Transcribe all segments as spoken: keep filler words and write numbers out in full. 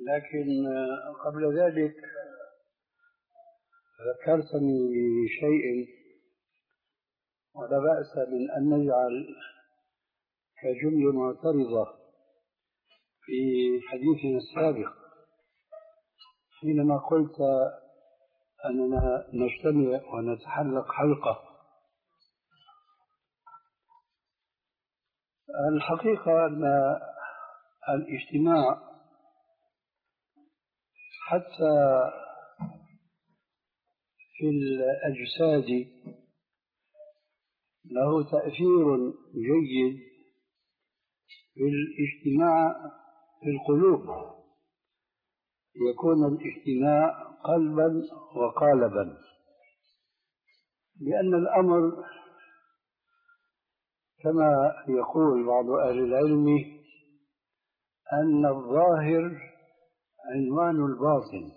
لكن قبل ذلك ذكرتني بشيء ولا بأس من أن نجعل كجملة معترضة في حديثنا السابق حينما قلت أننا نجتمع ونتحلق حلقة. الحقيقة أن الاجتماع حتى في الأجساد له تأثير جيد بالاجتماع في القلوب، يكون الاجتماع قلبا وقالبا، لأن الأمر كما يقول بعض أهل العلم أن الظاهر عنوان الباطن،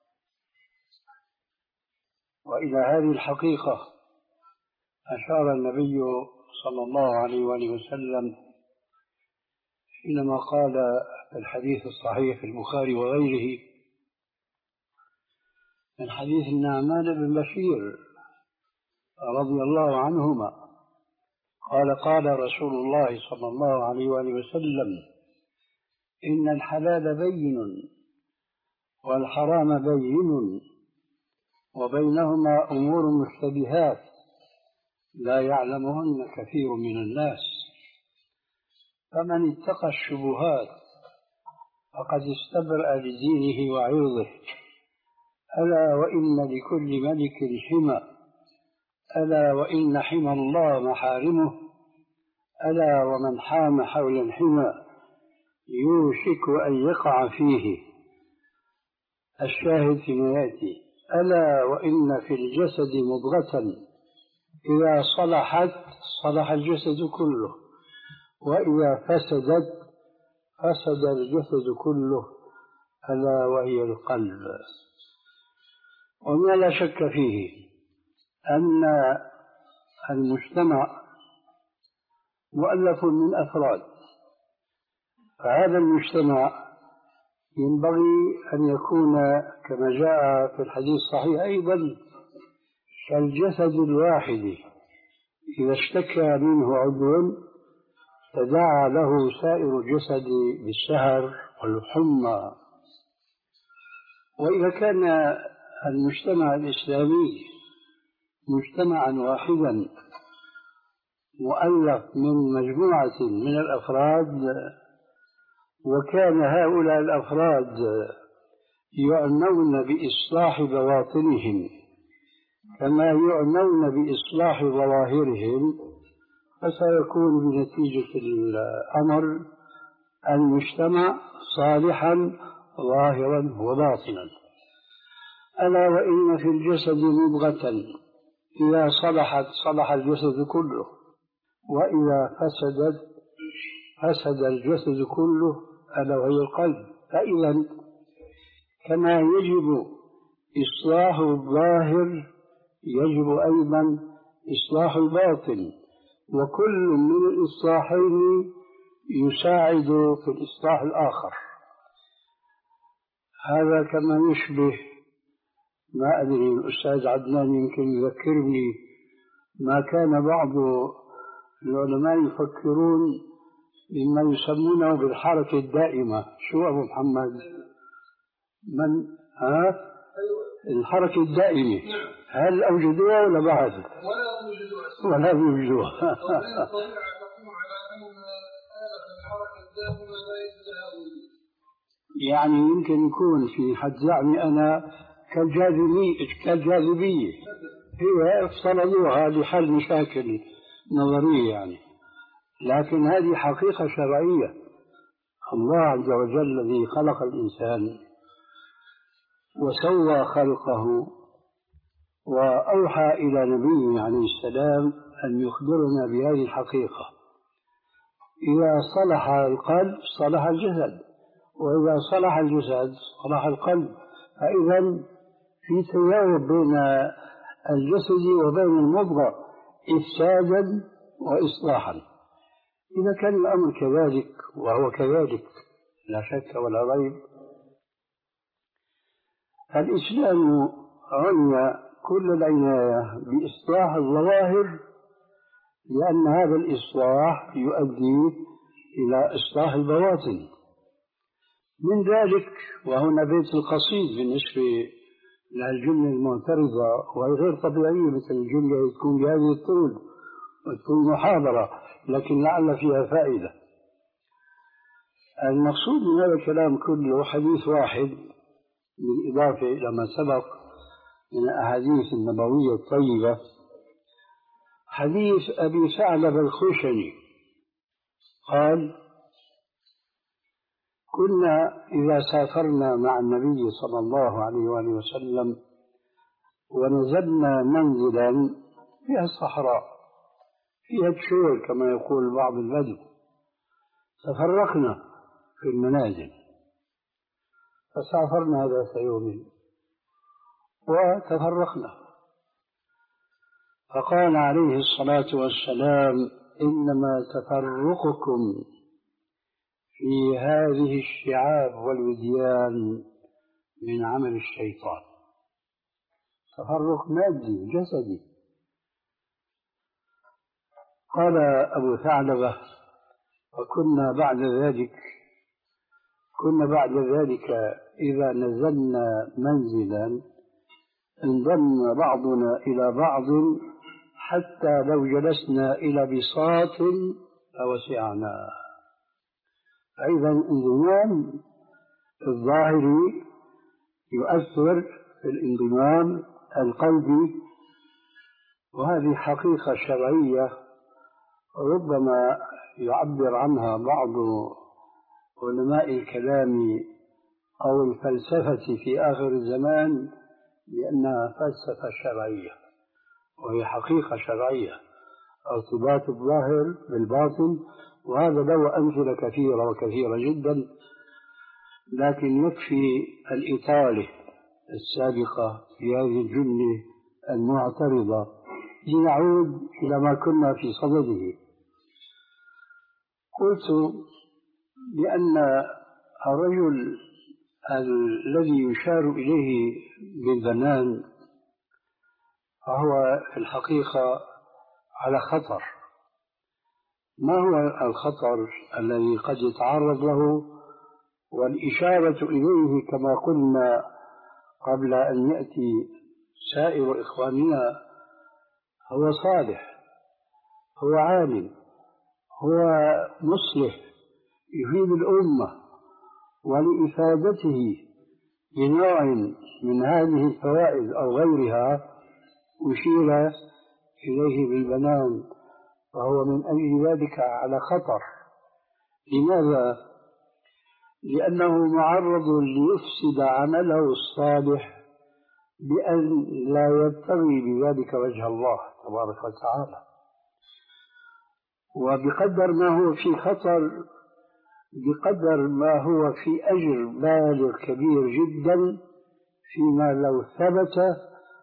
وإلى هذه الحقيقة أشار النبي صلى الله عليه وآله وسلم حينما قال في الحديث الصحيح في البخاري وغيره من حديث النعمان بن بشير رضي الله عنهما قال قال رسول الله صلى الله عليه وآله وسلم: إن الحلال بين والحرام بين وبينهما أمور مشتبهات لا يعلمهن كثير من الناس، فمن اتقى الشبهات فقد استبرأ لدينه وعرضه. ألا وإن لكل ملك حمى، ألا وإن حمى الله محارمه، ألا ومن حام حول الحمى يوشك أن يقع فيه. الشاهد فيما يأتي: ألا وإن في الجسد مضغة إذا صلحت صلح الجسد كله، وإذا فسدت فسد الجسد كله، ألا وهي القلب. وما لا شك فيه أن المجتمع مؤلف من أفراد، فهذا المجتمع ينبغي أن يكون كما جاء في الحديث الصحيح أيضا كالجسد الواحد إذا اشتكى منه عضو تداعى له سائر الجسد بالسهر والحمى. وإذا كان المجتمع الإسلامي مجتمعا واحدا مؤلف من مجموعة من الأفراد، وكان هؤلاء الأفراد يعنون بإصلاح بواطنهم كما يعنون بإصلاح ظواهرهم، فسيكون بنتيجة الأمر المجتمع صالحا ظاهرا وباطنا. ألا وإن في الجسد مضغة إذا صلحت صلح الجسد كله، وإذا فسدت فسد الجسد كله، ألا وهي القلب. فإذا كما يجب إصلاح الظاهر يجب أيضا إصلاح الباطن، وكل من الإصلاحين يساعد في الإصلاح الآخر. هذا كما يشبه، ما أدري الأستاذ عدنان يمكن يذكرني، ما كان بعض العلماء يفكرون بما يسمونه بالحركة الدائمة. شو أبو محمد؟ من ها؟ الحركة الدائمة، هل أوجدوها ولا بعد؟ ولا يوجدوها. يعني يمكن يكون في حد زعمي أنا كالجاذبية كالجاذبية هي افترضوها لحل مشاكل نظرية يعني، لكن هذه حقيقة شرعية. الله عز وجل الذي خلق الإنسان وسوى خلقه وأوحى إلى نبيه عليه السلام أن يخبرنا بهذه الحقيقة: إذا صلح القلب صلح الجسد، وإذا صلح الجسد صلح القلب. فإذا في تجاوب بين الجسد وبين المضغة إفسادا وإصلاحا. إذا كان الأمر كذلك، وهو كذلك لا شك ولا ريب، الإسلام عني كل العناية بإصلاح الظواهر، لأن هذا الإصلاح يؤدي إلى إصلاح البواطن. من ذلك، وهنا بيت القصيد بالنسبة للجملة المعترضة وهي غير طبيعية، مثل الجملة تكون بهذه الطول وتكون محاضرة لكن لعل فيها فائدة. المقصود من هذا الكلام كله حديث واحد بالإضافة إلى ما سبق من الأحاديث النبوية الطيبة، حديث أبي ثعلبة الخشني قال: كنا إذا سافرنا مع النبي صلى الله عليه وآله وسلم ونزلنا منزلا فيها الصحراء فيها الشور كما يقول بعض البدو، تفرقنا في المنازل، فسافرنا ذات يوم وتفرقنا، فقال عليه الصلاة والسلام: إنما تفرقكم في هذه الشعاب والوديان من عمل الشيطان. تفرق مادي جسدي. قال أبو ثعلبة: وكنا بعد ذلك كنا بعد ذلك إذا نزلنا منزلا انضم بعضنا إلى بعض حتى لو جلسنا إلى بساط لوسعنا. أيضا الانضمام الظاهري يؤثر في الانضمام القلبي، وهذه حقيقة شرعية ربما يعبر عنها بعض علماء الكلام أو الفلسفة في آخر الزمان بأنها فلسفة شرعية، وهي حقيقة شرعية، ارتباط الظاهر بالباطن. وهذا له أمثلة كثيرة وكثيرة جدا، لكن يكفي الإطالة السابقة في هذه الجملة المعترضة لنعود إلى ما كنا في صدده. قلت بأن الرجل الذي يشار إليه بالبنان فهو في الحقيقة على خطر. ما هو الخطر الذي قد يتعرض له؟ والإشارة إليه كما قلنا قبل أن يأتي سائر إخواننا: هو صالح، هو عالم، هو مصلح يفيد الأمة، ولإفادته بنوع من هذه الفوائد أو غيرها أشير إليه بالبنان، وهو من أجل ذلك على خطر. لماذا؟ لأنه معرض ليفسد عمله الصالح بأن لا يبتغي بذلك وجه الله تبارك وتعالى. وبقدر ما هو في خطر بقدر ما هو في أجر بالغ كبير جدا فيما لو ثبت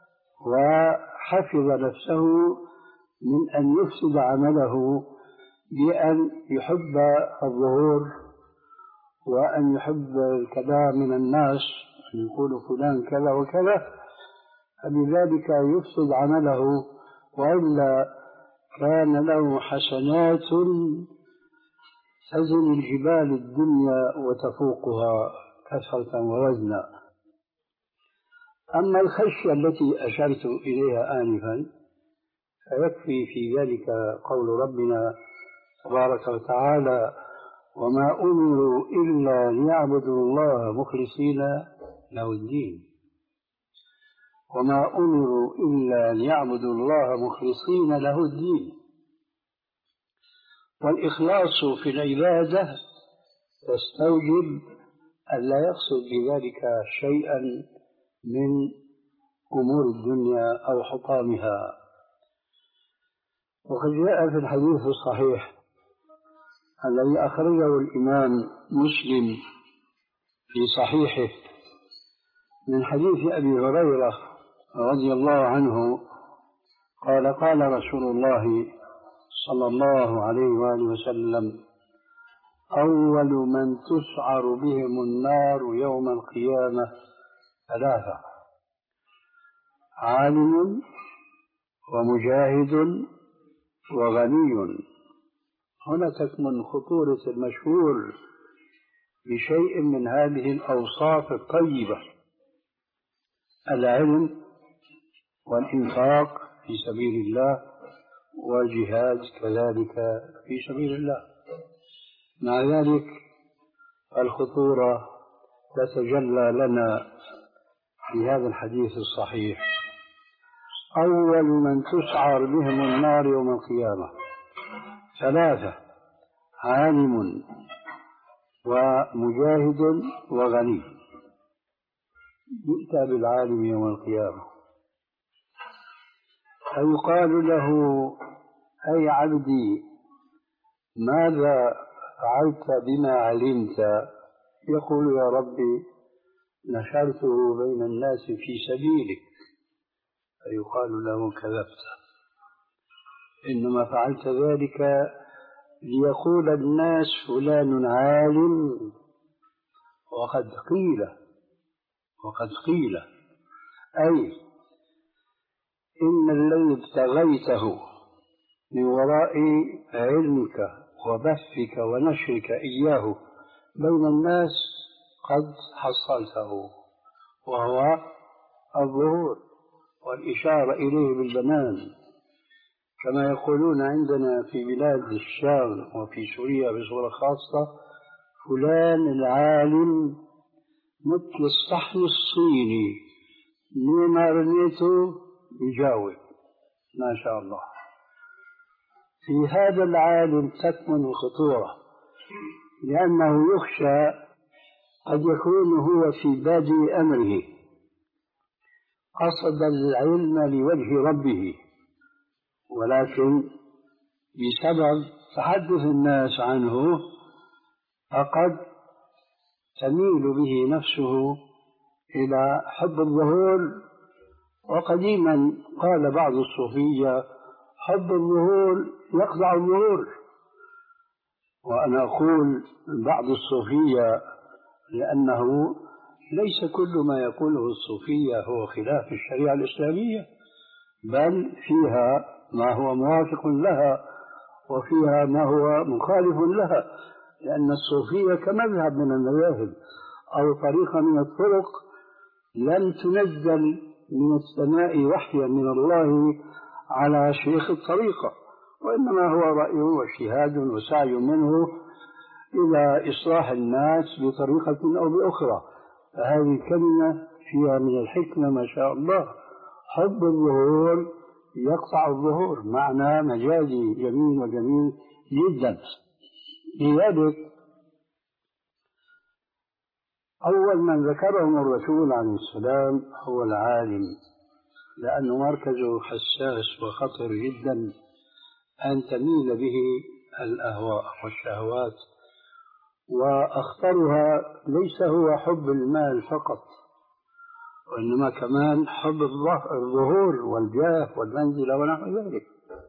وحفظ نفسه من أن يفسد عمله بأن يحب الظهور وأن يحب الكلام من الناس، أن يقول فلان كذا وكذا، فبذلك يفسد عمله، وإلا كان له حسنات تزن الجبال الدنيا وتفوقها كثرة ووزنا. أما الخشية التي أشرت إليها آنفا فيكفي في ذلك قول ربنا تبارك وتعالى: وما أمروا إلا ليعبدوا الله مخلصين له الدين. وما أمروا إلا ليعبدوا الله مخلصين له الدين. والإخلاص في العبادة تستوجب أن لا يقصد بذلك شيئا من أمور الدنيا أو حطامها. وقد جاء في الحديث الصحيح الذي أخرجه الإمام مسلم في صحيحه من حديث أبي هريرة رضي الله عنه قال: قال رسول الله صلى الله عليه وآله وسلم: أول من تسعر بهم النار يوم القيامة ثلاثة: عالم ومجاهد وغني. هنا تكمن خطورة المشهور بشيء من هذه الأوصاف الطيبة: العلم والإنفاق في سبيل الله والجهاد كذلك في سبيل الله. مع ذلك الخطورة تتجلى لنا في هذا الحديث الصحيح: أول من تسعر بهم النار يوم القيامة ثلاثة: عالم ومجاهد وغني. يؤتى بالعالم يوم القيامة فيقال له: أي عبدي، ماذا فعلت بما علمت؟ يقول: يا ربي، نشرته بين الناس في سبيلك. فيقال له: كذبت، إنما فعلت ذلك ليقول الناس فلان عالم، وقد قيل وقد قيل أي إن الذي ابتغيته من وراء علمك وبثك ونشرك إياه بين الناس قد حصلته، وهو الظهور والإشارة إليه بالبنان، كما يقولون عندنا في بلاد الشام وفي سوريا بصورة خاصة: فلان العالم مثل الصحن الصيني، ما رميته يجاوب ما شاء الله. في هذا العالم تكمن الخطورة، لأنه يخشى قد يكون هو في بادئ أمره قصد العلم لوجه ربه، ولكن بسبب تحدث الناس عنه فقد تميل به نفسه إلى حب الظهور. وقديما قال بعض الصوفية: حب الظهور يقطع الظهور. وأنا أقول بعض الصوفية لأنه ليس كل ما يقوله الصوفية هو خلاف الشريعة الإسلامية، بل فيها ما هو موافق لها وفيها ما هو مخالف لها، لأن الصوفية كمذهب من المذاهب أو طريقة من الطرق لم تنزل من السماء وحيا من الله على شيخ الطريقة، وإنما هو رأي واجتهاد وسعي منه إلى إصلاح الناس بطريقة أو بأخرى. فهذه الكلمة فيها من الحكمة ما شاء الله. حب الظهور يقطع الظهور، معنى مجازي جميل وجميل جدا. لذلك أول من ذكرهم الرسول عليه السلام هو العالم، لأنه مركزه حساس وخطر جدا أن تميل به الأهواء والشهوات، وأخطرها ليس هو حب المال فقط، وإنما كمان حب الظهور والجاه والمنزلة ونحو ذلك.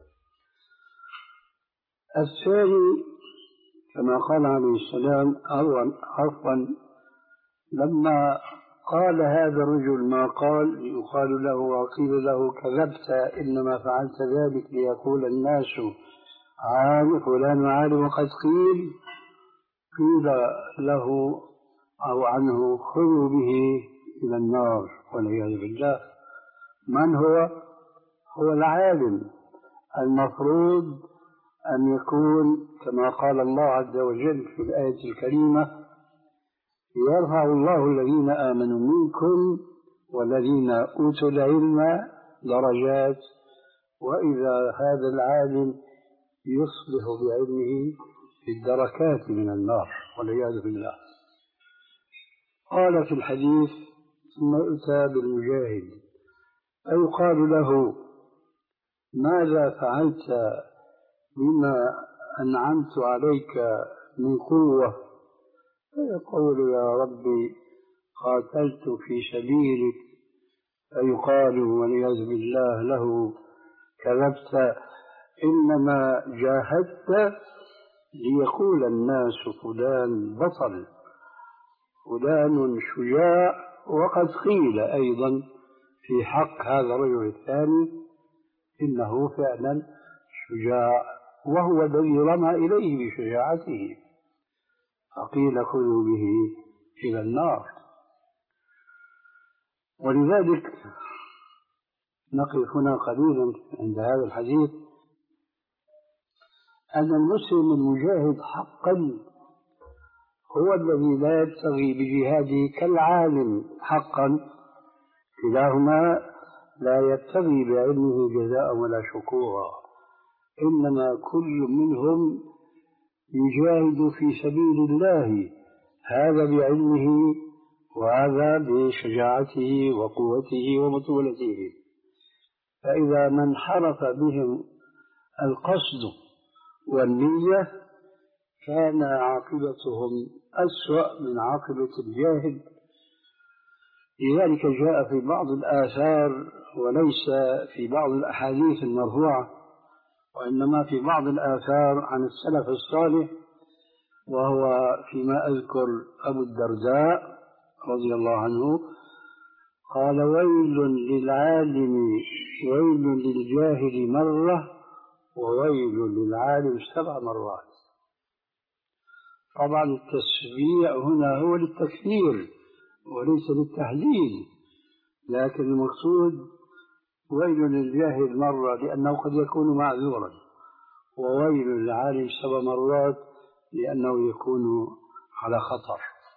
الثاني كما قال عليه السلام: عفوا، لما قال هذا الرجل ما قال يقال له وقيل له: كذبت، إنما فعلت ذلك ليقول الناس عالم فلان عالم، وقد قيل قيل له أو عنه: خذوا به إلى النار والعياذ بالله. من هو؟ هو العالم. المفروض أن يكون كما قال الله عز وجل في الآية الكريمة: يرفع الله الذين آمنوا منكم والذين أوتوا العلم درجات. وإذا هذا العالم يصلح بعلمه في الدركات من النار والعياذ بالله. قال في الحديث: ثم يؤتى بالمجاهد فيقال له: ماذا فعلت بما أنعمت عليك من قوة؟ فيقول: يا ربي، قاتلت في سبيلك. فيقال والعياذ بالله له: كذبت، إنما جاهدت ليقول الناس فلان بطل، فلان شجاع، وقد قيل أيضا في حق هذا الرجل الثاني إنه فعلا شجاع، وهو الذي رمى إليه بشجاعته، فقيل خذوا به إلى النار. ولذلك نقف هنا قليلا عند هذا الحديث، أن المسلم المجاهد حقا هو الذي لا يبتغي بجهاده كالعالم حقا، كلاهما لا يبتغي بعلمه جزاء ولا شكورا، إنما كل منهم يجاهد في سبيل الله، هذا بعلمه وهذا بشجاعته وقوته وبطولته. فإذا ما انحرف بهم القصد والنية كان عاقبتهم أسوأ من عاقبة الجاهل. لذلك جاء في بعض الآثار، وليس في بعض الأحاديث المرفوعة، وإنما في بعض الآثار عن السلف الصالح، وهو فيما أذكر أبو الدرداء رضي الله عنه قال: ويل للعالم ويل للجاهل مرة وويل للعالم سبع مرات. طبعا التسبيع هنا هو للتكثير وليس للتهليل، لكن المقصود ويل للجاهل مرة لأنه قد يكون معذورا، وويل للعالم سبع مرات لأنه يكون على خطر.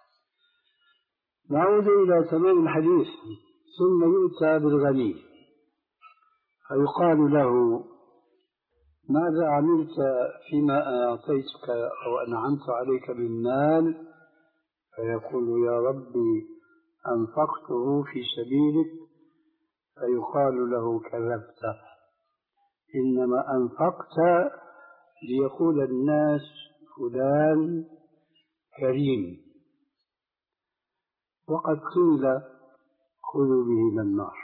نعود إلى تمام الحديث. ثم يؤتى بالغني فيقال له: ماذا عملت فيما أعطيتك أو أنعمت عليك بالمال؟ فيقول: يا ربي أنفقته في سبيلك. فيقال له: كذبت، إنما أنفقت ليقول الناس فلان كريم. وقد قيل: خذوا به إلى النار.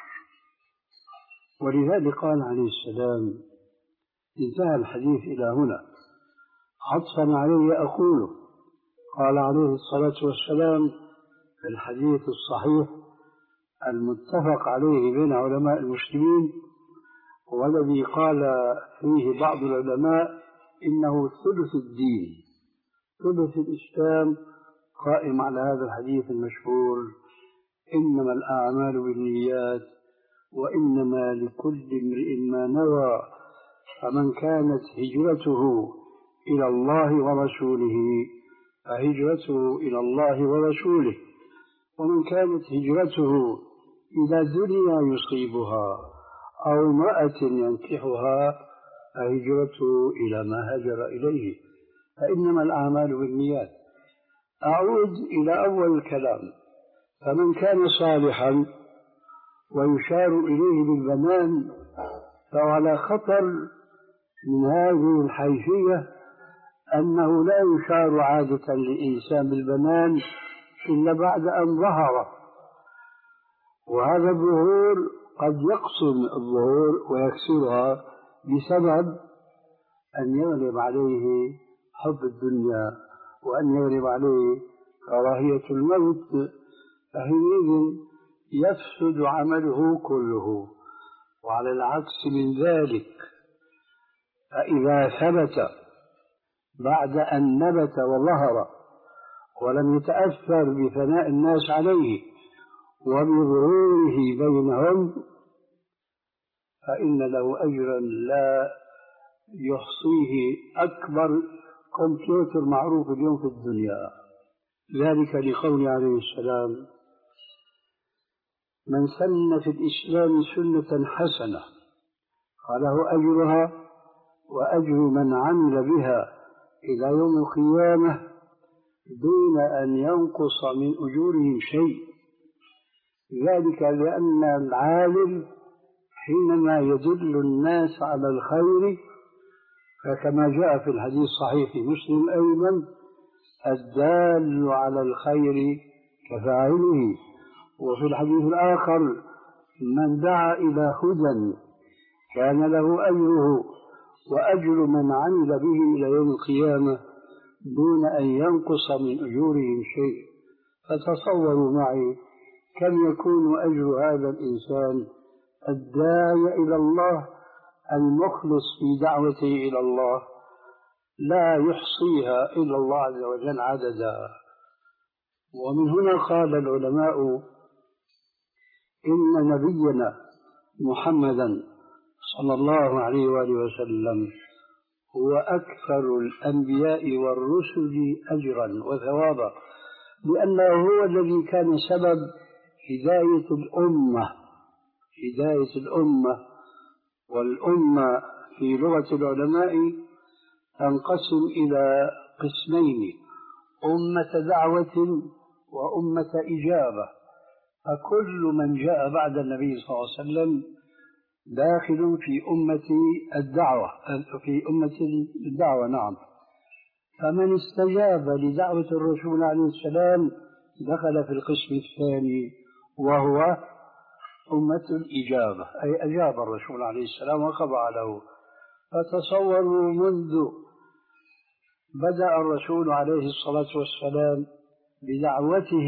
ولذلك قال عليه السلام: انتهى الحديث إلى هنا، عطفا عليه أقوله. قال عليه الصلاة والسلام في الحديث الصحيح المتفق عليه بين علماء المسلمين، والذي قال فيه بعض العلماء إنه ثلث الدين، ثلث الإسلام، قائم على هذا الحديث المشهور: إنما الأعمال بالنيات وإنما لكل امرئ ما نوى، فمن كانت هجرته إلى الله ورسوله فهجرته إلى الله ورسوله، ومن كانت هجرته إلى دنيا يصيبها أو امرأة ينكحها فهجرته إلى ما هاجر إليه، فإنما الأعمال بالنيات. أعود إلى أول الكلام: فمن كان صالحا ويشار إليه بالبنان فهو على خطر من هذه الحيثية، أنه لا يشار عادة لإنسان بالبنان إلا بعد أن ظهر، وهذا الظهور قد يقسم الظهور ويكسرها بسبب أن يغلب عليه حب الدنيا وأن يغلب عليه كراهية الموت، فحينئذ يفسد عمله كله. وعلى العكس من ذلك، فإذا ثبت بعد أن نبت وظهر ولم يتأثر بثناء الناس عليه وبظهوره بينهم فإن له أجرا لا يحصيه أكبر كمبيوتر معروف اليوم في الدنيا. ذلك لقول عليه السلام: من سن في الإسلام سنة حسنة فله أجرها وأجر من عمل بها إلى يوم القيامة دون أن ينقص من أجورهم شيء. ذلك لأن العالم حينما يدل الناس على الخير، فكما جاء في الحديث الصحيح في مسلم أيضا: الدال على الخير كفاعله. وفي الحديث الآخر: من دعا إلى هدى كان له أجره وأجر من عمل به إلى يوم القيامة دون أن ينقص من أجورهم شيء. فتصوروا معي كم يكون أجر هذا الإنسان الداعي إلى الله المخلص في دعوته إلى الله لا يحصيها إلا الله عز وجل عددا. ومن هنا قال العلماء إن نبينا محمدا صلى الله عليه وآله وسلم هو أكثر الأنبياء والرسل أجرا وثوابا، لأنه هو الذي كان سبب هداية الأمة هداية الأمة والأمة في لغة العلماء تنقسم إلى قسمين: أمة دعوة وأمة إجابة. فكل من جاء بعد النبي صلى الله عليه وسلم داخل في أمة الدعوة في أمة الدعوة نعم. فمن استجاب لدعوة الرسول عليه السلام دخل في القسم الثاني وهو أمة الإجابة، أي أجاب الرسول عليه السلام وخضع له. فتصوروا منذ بدأ الرسول عليه الصلاة والسلام بدعوته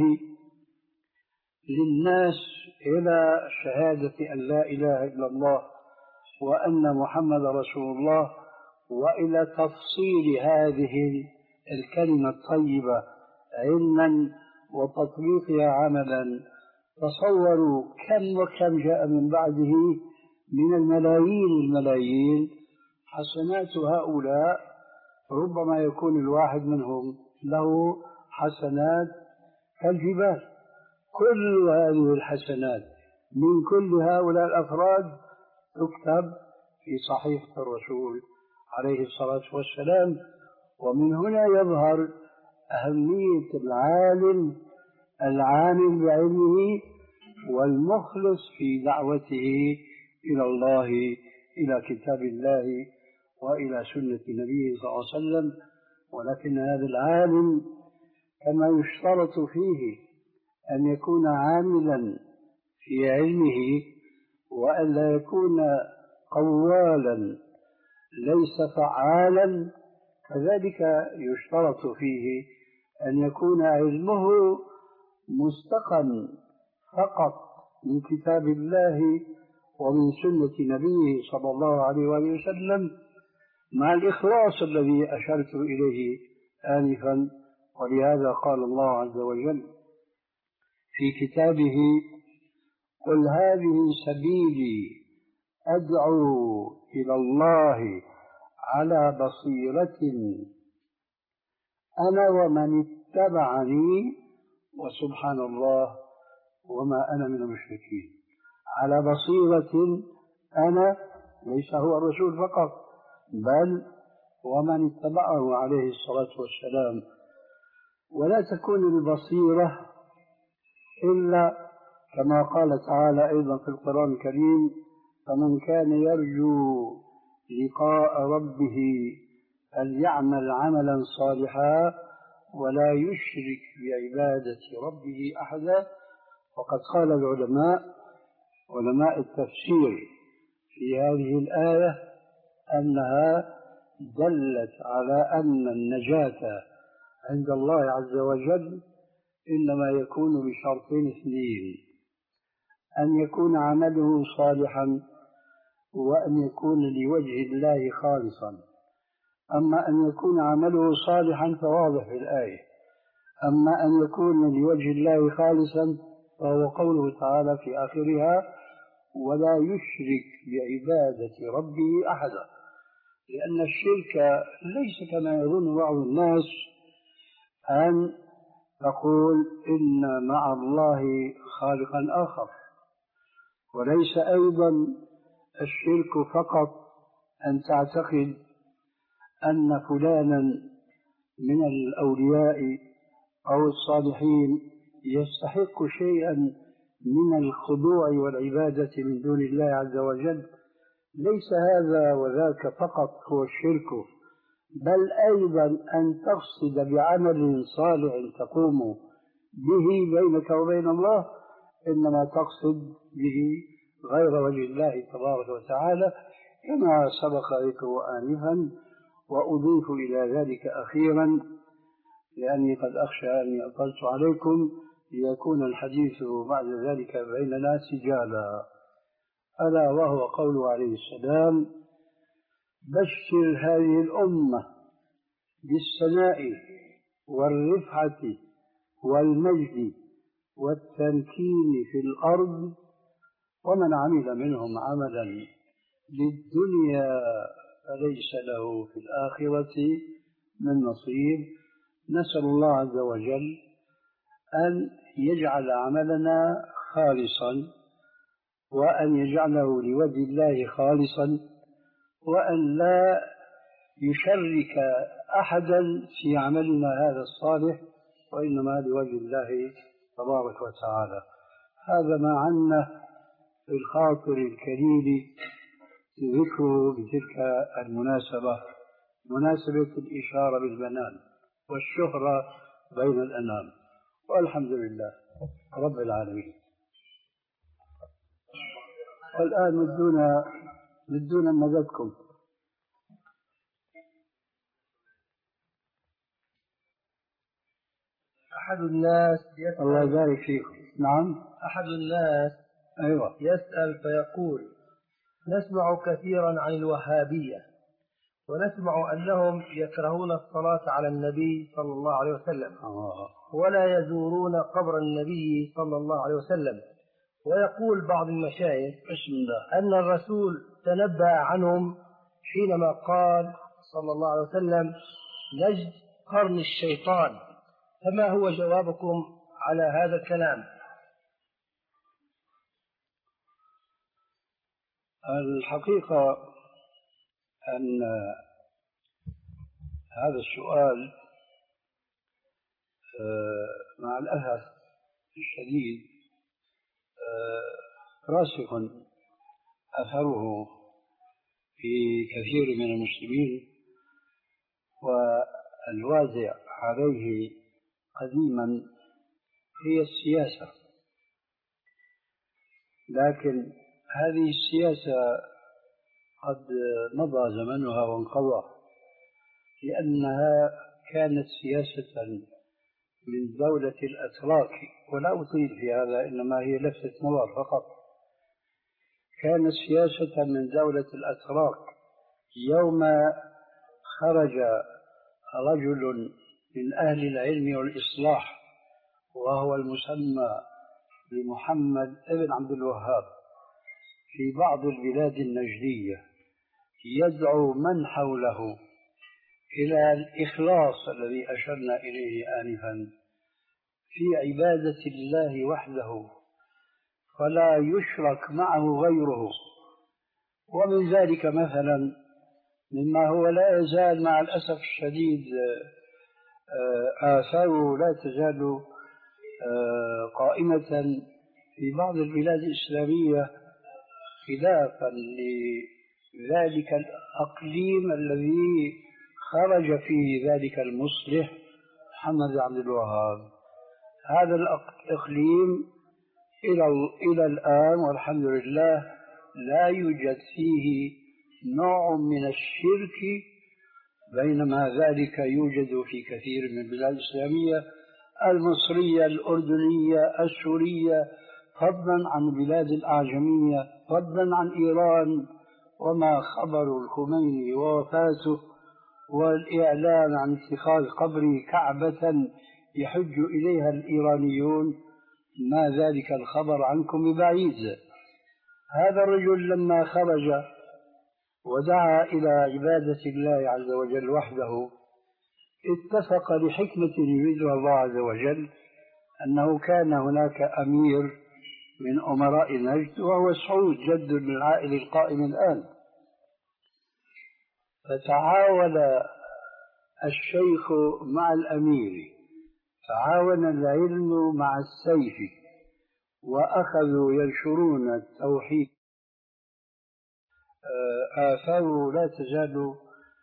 للناس إلى شهادة أن لا إله إلا الله وأن محمد رسول الله، وإلى تفصيل هذه الكلمة الطيبة علما وتطبيقها عملا. تصوروا كم وكم جاء من بعده من الملايين الملايين. حسنات هؤلاء ربما يكون الواحد منهم له حسنات كالجبال. كل هذه الحسنات من كل هؤلاء الأفراد تكتب في صحيفة الرسول عليه الصلاة والسلام. ومن هنا يظهر أهمية العالم العامل بعلمه والمخلص في دعوته إلى الله، إلى كتاب الله وإلى سنة نبيه صلى الله عليه وسلم. ولكن هذا العالم كما يشترط فيه أن يكون عاملا في علمه وأن لا يكون قوالا ليس فعالا، كذلك يشترط فيه أن يكون علمه مستقى فقط من كتاب الله ومن سنة نبيه صلى الله عليه وآله وسلم، مع الإخلاص الذي أشرت إليه آنفا. ولهذا قال الله عز وجل في كتابه: قل هذه سبيلي أدعو إلى الله على بصيرة أنا ومن اتبعني وسبحان الله وما أنا من المشركين. على بصيرة أنا، ليس هو الرسول فقط بل ومن اتبعه عليه الصلاة والسلام. ولا تكون البصيرة إلا كما قال تعالى أيضا في القرآن الكريم: فمن كان يرجو لقاء ربه فليعمل عملا صالحا ولا يشرك بعبادة ربه أحدا. وقد قال العلماء علماء التفسير في هذه الآية أنها دلت على أن النجاة عند الله عز وجل إنما يكون بشرطين اثنين: أن يكون عمله صالحا وأن يكون لوجه الله خالصا. أما أن يكون عمله صالحا فواضح في الآية، أما أن يكون لوجه الله خالصا فهو قوله تعالى في آخرها: ولا يشرك بعبادة ربه أحدا. لأن الشرك ليس كما يظن بعض الناس أن تقول إن مع الله خالقا آخر، وليس أيضا الشرك فقط أن تعتقد أن فلانا من الأولياء أو الصالحين يستحق شيئا من الخضوع والعبادة من دون الله عز وجل. ليس هذا وذاك فقط هو الشرك، بل أيضا أن تقصد بعمل صالح تقوم به بينك وبين الله إنما تقصد به غير وجه الله تبارك وتعالى، كما سبق ذكره آنفا. وأضيف إلى ذلك أخيرا، لأني قد أخشى أني أطلت عليكم، ليكون الحديث بعد ذلك بيننا سجالا، ألا وهو قوله عليه السلام: بشر هذه الأمة بالسناء والرفعة والمجد والتمكين في الأرض، ومن عمل منهم عملا للدنيا فليس له في الآخرة من نصيب. نسأل الله عز وجل أن يجعل عملنا خالصا، وأن يجعله لوجه الله خالصا، وأن لا يشرك أحدا في عملنا هذا الصالح، وإنما لوجه الله تبارك وتعالى. هذا ما عنا في الخاطر الكريم ذكره بتلك المناسبة، مناسبة الإشارة بالبنان والشهرة بين الأنام، والحمد لله رب العالمين. والآن مدونا مدونا مددكم. أحد الناس يسأل. الله يبارك فيكم. نعم. أحد الناس أيوة. يسأل فيقول: نسمع كثيرا عن الوهابية، ونسمع أنهم يكرهون الصلاة على النبي صلى الله عليه وسلم، آه. ولا يزورون قبر النبي صلى الله عليه وسلم. ويقول بعض المشايخ بسم الله أن الرسول تنبأ عنهم حينما قال صلى الله عليه وسلم: نجد قرن الشيطان. فما هو جوابكم على هذا الكلام؟ الحقيقة أن هذا السؤال مع الأسف الشديد راسخ أثره في كثير من المسلمين، والوازع عليه قديما هي السياسة. لكن هذه السياسة قد مضى زمنها وانقضى، لأنها كانت سياسة من دولة الأتراك، ولا أطيل في هذا، إنما هي لفتة نظر فقط. كانت سياسة من دولة الأتراك يوم خرج رجل من أهل العلم والإصلاح، وهو المسمى بمحمد ابن عبد الوهاب، في بعض البلاد النجدية، يدعو من حوله إلى الإخلاص الذي أشرنا إليه آنفا في عبادة الله وحده، فلا يشرك معه غيره. ومن ذلك مثلا مما هو لا يزال مع الأسف الشديد آثاره لا تزال قائمة في بعض البلاد الإسلامية، خلافا لذلك الأقليم الذي خرج فيه ذلك المصلح محمد عبد الوهاب. هذا الإقليم إلى إلى الآن والحمد لله لا يوجد فيه نوع من الشرك، بينما ذلك يوجد في كثير من البلاد الإسلامية المصرية، الأردنية، السورية، فضلا عن البلاد الأعجمية، فضلا عن إيران وما خبر الخميني ووفاته والإعلان عن اتخاذ قبره كعبة يحج إليها الإيرانيون، ما ذلك الخبر عنكم ببعيد. هذا الرجل لما خرج ودعا إلى عبادة الله عز وجل وحده، اتفق لحكمة يريدها الله عز وجل أنه كان هناك أمير من أمراء نجد وهو سعود جد من العائل القائم الآن، فتعاون الشيخ مع الأمير، تعاون العلم مع السيف، وأخذوا ينشرون التوحيد. آثاره لا تزال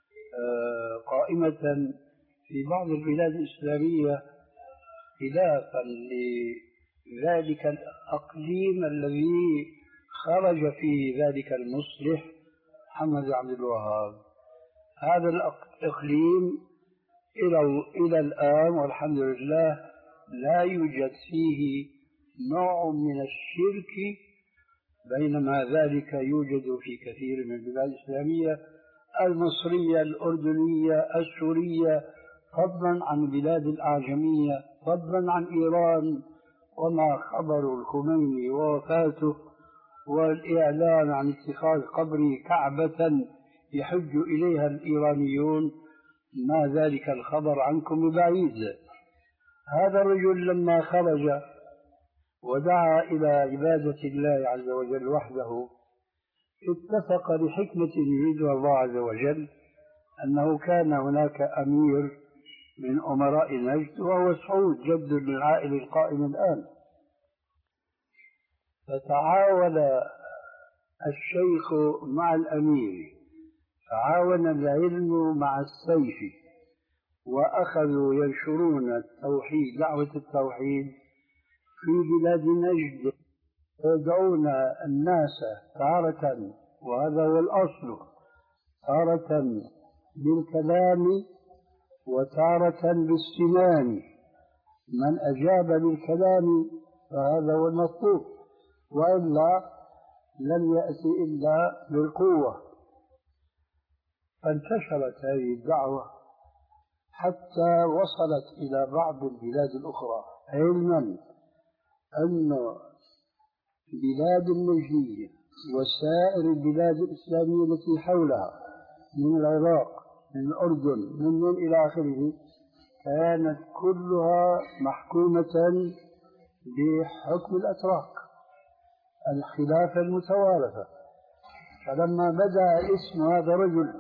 قائمة في بعض البلاد الإسلامية، خلافا لذلك الأقليم الذي خرج فيه ذلك المصلح محمد عبد الوهاب. هذا الإقليم إلى إلى الآن والحمد لله لا يوجد فيه نوع من الشرك، بينما ذلك يوجد في كثير من البلاد الإسلامية المصرية، الأردنية، السورية، فضلا عن البلاد الأعجمية، فضلا عن إيران وما خبر الخميني ووفاته والإعلان عن اتخاذ قبره كعبة يحج إليها الإيرانيون، ما ذلك الخبر عنكم ببعيد. هذا الرجل لما خرج ودعا إلى عبادة الله عز وجل وحده، اتفق لحكمة يريدها الله عز وجل أنه كان هناك أمير من أمراء نجد وهو سعود جد للعائل القائم الآن، فتعاون الشيخ مع الأمير، تعاون العلم مع السيف، وأخذوا ينشرون التوحيد، دعوة التوحيد في بلاد نجد، يدعون الناس تارة، وهذا هو الأصل، تارة بالكلام وتارة بالسنان. من أجاب بالكلام فهذا هو المطلوب، وإلا لم يأتي إلا بالقوة. فانتشرت هذه الدعوة حتى وصلت إلى بعض البلاد الأخرى، علما أن بلاد النجدية وسائر البلاد الإسلامية التي حولها من العراق، من الأردن، من من إلى آخره، كانت كلها محكومة بحكم الأتراك، الخلافة المتوارثة. فلما بدأ اسم هذا الرجل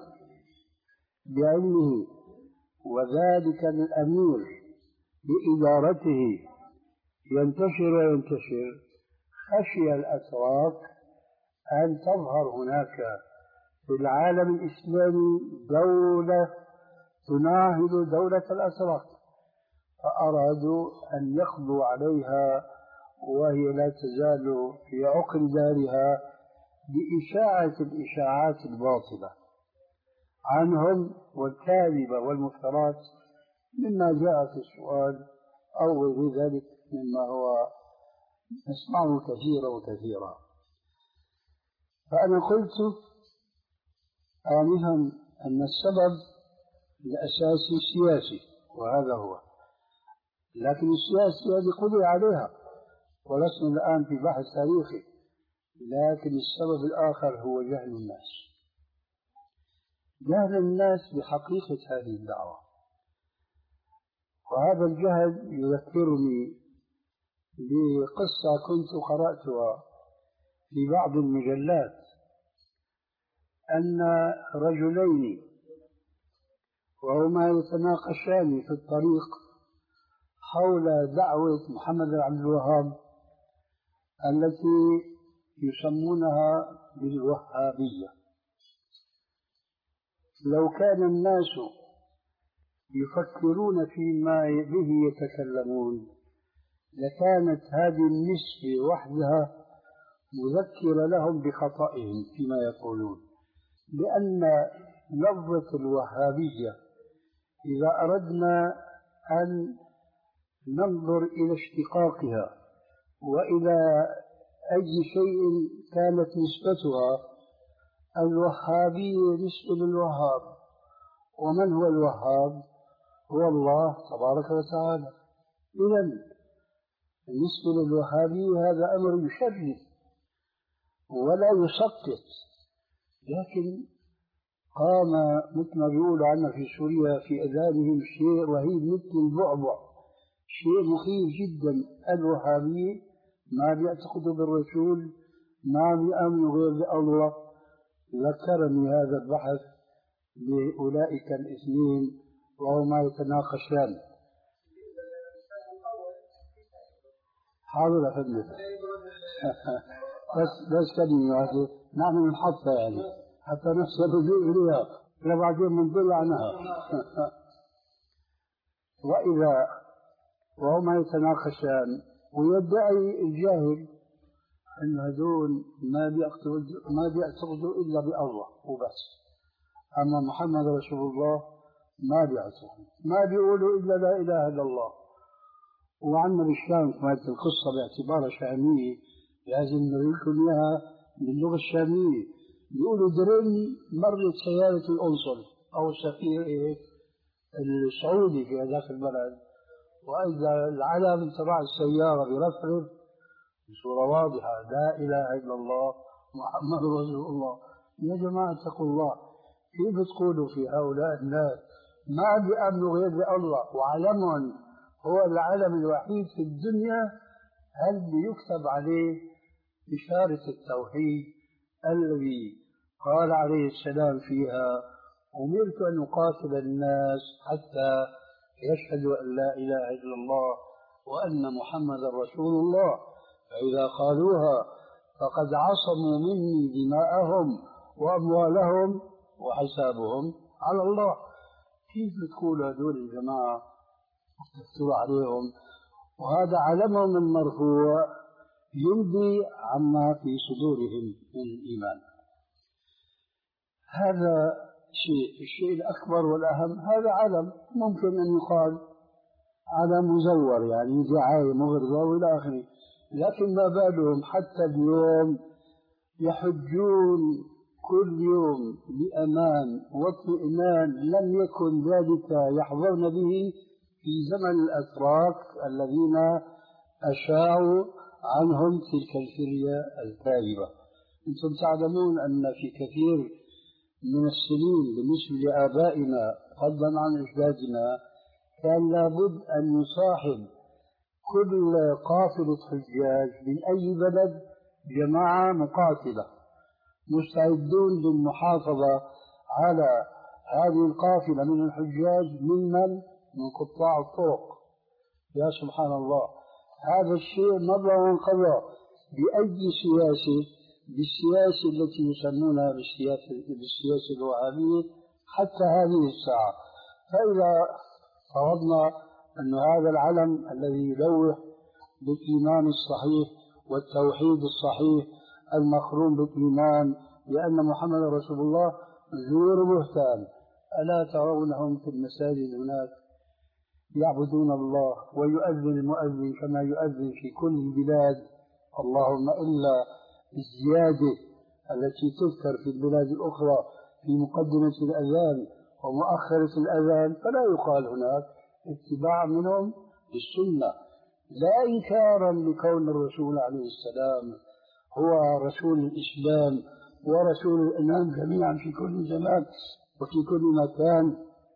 بعلمه وذلك الأمير بإدارته ينتشر وينتشر، خشي الأتراك أن تظهر هناك في العالم الإسلامي دولة تناهض دولة الأتراك، فأرادوا أن يقضوا عليها وهي لا تزال في عقر دارها بإشاعة الإشاعات الباطلة عنهم والكاذبة والمفترات، مما جاء في السؤال أو غير ذلك مما هو نسمعه كثيرا وكثيرا. فأنا قلت آنفا أن السبب الأساسي سياسي، وهذا هو، لكن السياسة هذه قضي عليها ولسنا الآن في بحث تاريخي، لكن السبب الآخر هو جهل الناس، جهل الناس بحقيقة هذه الدعوة. وهذا الجهل يذكرني بقصة كنت قرأتها في بعض المجلات، أن رجلين وهما يتناقشان في الطريق حول دعوة محمد بن عبد الوهاب التي يسمونها بالوهابية. لو كان الناس يفكرون فيما به يتكلمون لكانت هذه النسبة وحدها مذكرة لهم بخطئهم فيما يقولون، لأن لفظة الوهابية إذا أردنا أن ننظر إلى اشتقاقها وإلى أي شيء كانت نسبتها، الوهابية نسبة للوهاب، ومن هو الوهاب؟ هو الله تبارك وتعالى. إذن بالنسبة للوهابية هذا أمر يشرف ولا يسقط، لكن قام مثل ما بيقولوا عنا في سوريا في أذانهم شيء رهيب مثل البعبع، شيء مخيف جدا. الوهابية ما بيعتقدوا بالرسول، ما بيأمنوا غير بالله. ذكرني هذا البحث بأولئك الاثنين وهما يتناقشان. حاضر أفندم. بس بس كلمة واحدة نعمل محطة يعني حتى نفس الرجوع إليها إلى بعدين منضل عنها. وإذا وهما يتناقشان ويدعي الجاهل أن هذول ما بيعتقدوا ما بيعتقدوا إلا بالله وبس، أما محمد رسول الله ما بيعتقدوا، ما بيقولوا إلا لا إله إلا الله، وعندنا بالشام هذه القصة باعتبارها شامية لازم نريكم إياها باللغة الشامية. بيقولوا دريني مرت سيارة القنصل أو السفير إيه السعودي في هذاك البلد، وإذا العلم تبع السيارة برفرف بصورة واضحة لا إله إلا الله محمد رسول الله. يا جماعة اتقوا الله، كيف تقولوا في هؤلاء الناس ما بيأمنوا غير الله وعلمهم هو العلم الوحيد في الدنيا؟ هل بيكتب عليه إشارة التوحيد الذي قال عليه السلام فيها أمرت أن أقاتل الناس حتى يشهدوا أن لا إله إلا الله وأن محمد رسول الله، فإذا قالوها فقد عصموا مني دماءهم وأموالهم وحسابهم على الله. كيف تقول هذول الجماعة تفتروا عليهم وهذا علمهم المرفوع يمضي عما في صدورهم من الإيمان؟ هذا شيء. الشيء الأكبر والأهم هذا علم ممكن أن يقال علم مزور يعني دعاية مغرضة وإلى آخره، لكن ما بالهم حتى اليوم يحجون كل يوم بأمان واطمئنان لم يكن ذلك يحظون به في زمن الأتراك الذين أشاعوا عنهم تلك الفرية الكاذبة. أنتم تعلمون أن في كثير من السنين بالنسبة لآبائنا فضلا عن أجدادنا كان لابد أن يصاحب كل قافلة حجاج من أي بلد جماعة مقاتلة مستعدون للمحافظة على هذه القافلة من الحجاج ممن من قطاع الطرق. يا سبحان الله، هذا الشيء مضى وانقضى بأي سياسة، بالسياسة التي يسمونها بالسياسة, بالسياسة الوهابية حتى هذه الساعة. فإذا فرضنا أن هذا العلم الذي يلوح بالإيمان الصحيح والتوحيد الصحيح المخروم بالإيمان بأن محمد رسول الله زور بهتان، ألا ترونهم في المساجد هناك يعبدون الله ويؤذن المؤذن كما يؤذن في كل البلاد، اللهم إلا الزيادة التي تذكر في البلاد الأخرى في مقدمة الأذان ومؤخرة الأذان، فلا يقال هناك اتباع منهم للسنة، لا إنكارا لكون الرسول عليه السلام هو رسول الإسلام ورسول الأنام جميعا في كل زمان وفي كل مكان،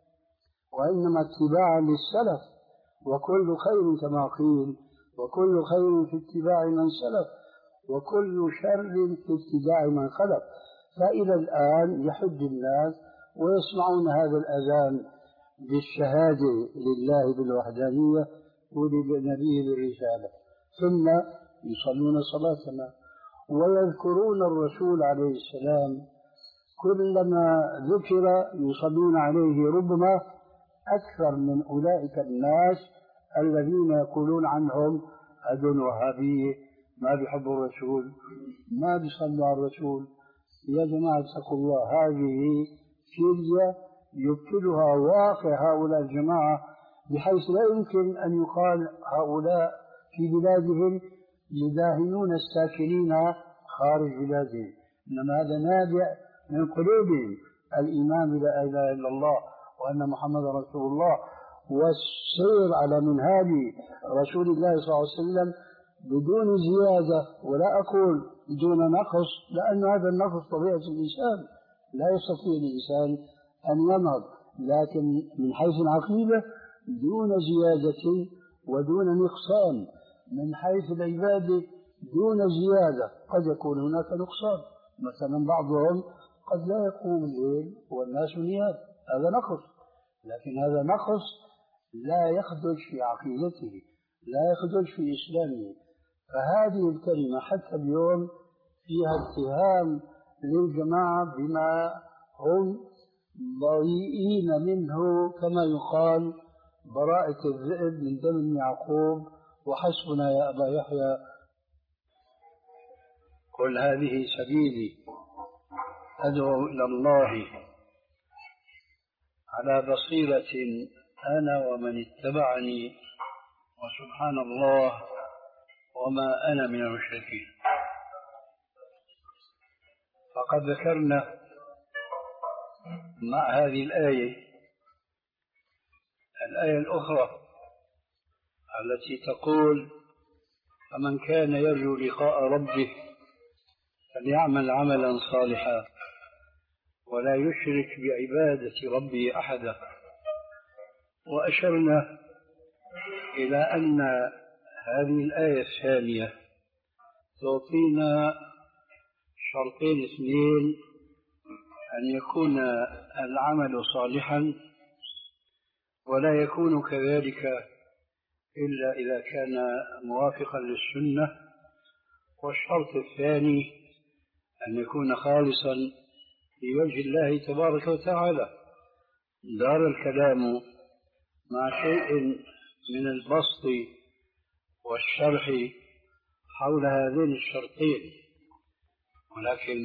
وإنما اتباعا للسلف، وكل خير كما قيل وكل خير في اتباع من سلف وكل شر في اتباع من خلف. فإلى الآن يحج الناس ويسمعون هذا الأذان بالشهادة لله بالوحدانية ولنبيه بالرسالة، ثم يصلون صلاتنا ويذكرون الرسول عليه السلام، كلما ذكر يصلون عليه ربما أكثر من أولئك الناس الذين يقولون عنهم هذول وهابية ما بيحبوا الرسول ما بيصلوا على الرسول. يا جماعة اتقوا الله، هذه سوريا يبطلها واقع هؤلاء الجماعة بحيث لا يمكن أن يقال هؤلاء في بلادهم يداهنون الساكنين خارج بلادهم، إنما هذا نابع من قلوبهم الإيمان بلا إله إلا الله وأن محمد رسول الله والسير على منهاج رسول الله صلى الله عليه وسلم بدون زيادة، ولا أقول بدون نقص لأن هذا النقص طبيعة الإنسان لا يستطيع الإنسان أن ينهض، لكن من حيث العقيدة دون زيادة ودون نقصان، من حيث العبادة دون زيادة. قد يكون هناك نقصان، مثلا بعضهم قد لا يقوم الليل والناس نيام، هذا نقص، لكن هذا نقص لا يخدش في عقيدته لا يخدش في إسلامه. فهذه الكلمة حتى اليوم فيها اتهام للجماعة بما هم ضيئين منه، كما يقال براءة الذئب من دم يعقوب وحسبنا يا أبا يحيى. قل هذه سبيلي أدعو إلى الله على بصيرة أنا ومن اتبعني وسبحان الله وما أنا من المشركين. فقد ذكرنا مع هذه الآية الآية الأخرى التي تقول: فمن كان يرجو لقاء ربه فليعمل عملا صالحا ولا يشرك بعبادة ربه أحدا. وأشرنا إلى أن هذه الآية الثانية تعطينا شرطين اثنين: أن يكون العمل صالحا ولا يكون كذلك إلا إذا كان موافقا للسنة، والشرط الثاني أن يكون خالصا لوجه الله تبارك وتعالى. دار الكلام مع شيء من البسط والشرح حول هذين الشرطين، ولكن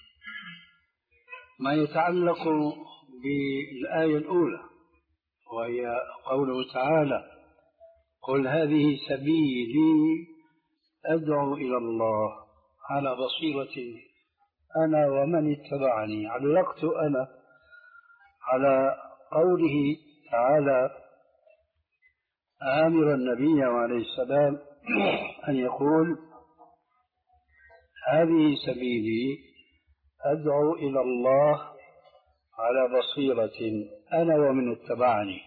ما يتعلق بالآية الأولى وهي قوله تعالى: قل هذه سبيلي أدعو إلى الله على بصيرة أنا ومن اتبعني. علقت أنا على قوله تعالى آمر النبي عليه السلام أن يقول: هذه سبيلي أدعو إلى الله على بصيرة أنا ومن اتبعني.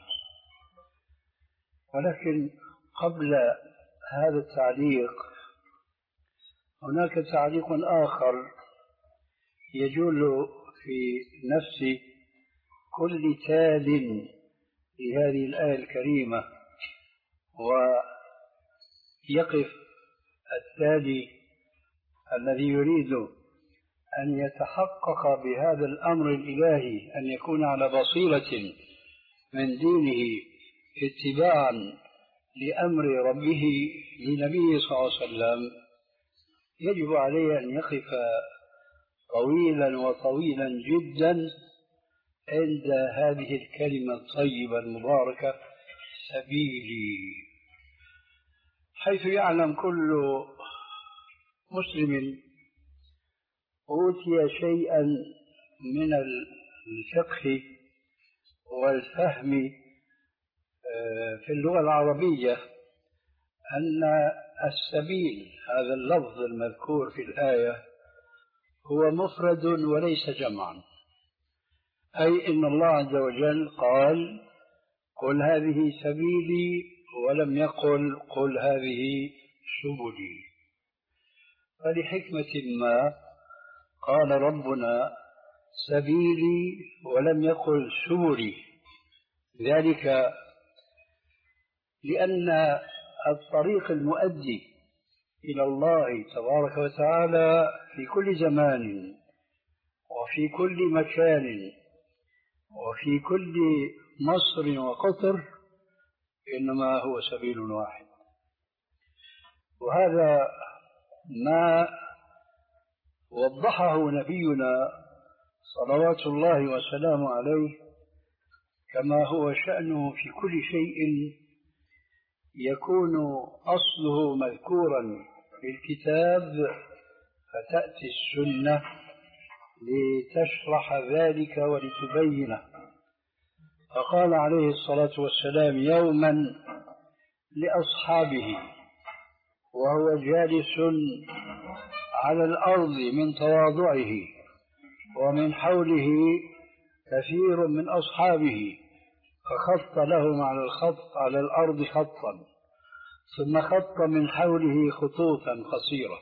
ولكن قبل هذا التعليق هناك تعليق آخر يجول في نفس كل تال لهذه الآية الكريمة، ويقف التالي الذي يريد أن يتحقق بهذا الأمر الإلهي أن يكون على بصيرة من دينه اتباعا لأمر ربه لنبيه صلى الله عليه وسلم، يجب عليه أن يقف طويلا وطويلا جدا عند هذه الكلمة الطيبة المباركة سبيلي، حيث يعلم كل مسلم أوتي شيئا من الفقه والفهم في اللغة العربية أن السبيل هذا اللفظ المذكور في الآية هو مفرد وليس جمعا، أي إن الله عز وجل قال: قل هذه سبيلي، ولم يقل قل هذه سبلي. فلحكمة ما قال ربنا سبيلي ولم يقل سبلي، ذلك لأن الطريق المؤدي إلى الله تبارك وتعالى في كل زمان وفي كل مكان وفي كل مصر وقطر إنما هو سبيل واحد. وهذا ما وضحه نبينا صلوات الله وسلامه عليه، كما هو شأنه في كل شيء يكون أصله مذكورا في الكتاب فتأتي السنة لتشرح ذلك ولتبينه. فقال عليه الصلاة والسلام يوما لأصحابه وهو جالس على الأرض من تواضعه ومن حوله كثير من أصحابه، فخط لهم على الخط على الأرض خطا، ثم خط من حوله خطوطا قصيرة،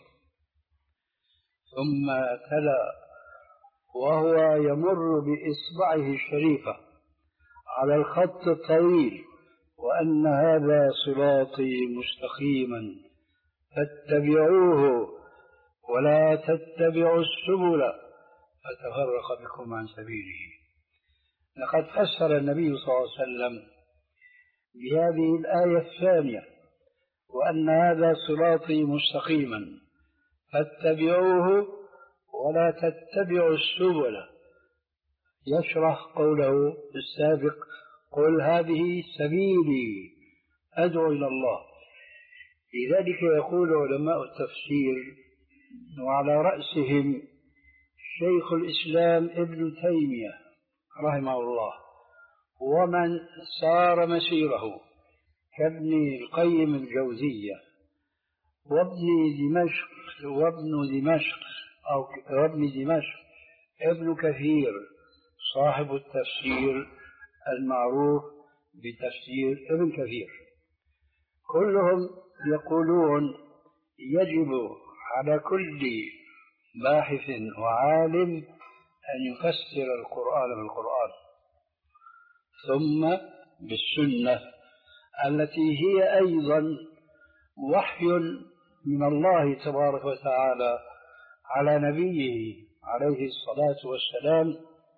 ثم تلا وهو يمر بإصبعه الشريفة على الخط الطويل: وأن هذا صراطي مستقيما فاتبعوه ولا تتبعوا السبل فتفرق بكم عن سبيله. لقد فسر النبي صلى الله عليه وسلم بهذه الآية الثانية: وأن هذا صراطي مستقيما فاتبعوه ولا تتبعوا السبل، يشرح قوله السابق: قل هذه سبيلي أدعو إلى الله. لذلك يقول علماء التفسير وعلى رأسهم شيخ الإسلام ابن تيمية رحمه الله ومن سار مسيره كابن القيم الجوزية وابن دمشق وابن دمشق أو وابن دمشق ابن كثير صاحب التفسير المعروف بتفسير ابن كثير، كلهم يقولون يجب على كل باحث وعالم أن يفسر القرآن بالقرآن ثم بالسنة التي هي أيضا وحي من الله تبارك وتعالى على نبيه عليه الصلاة والسلام،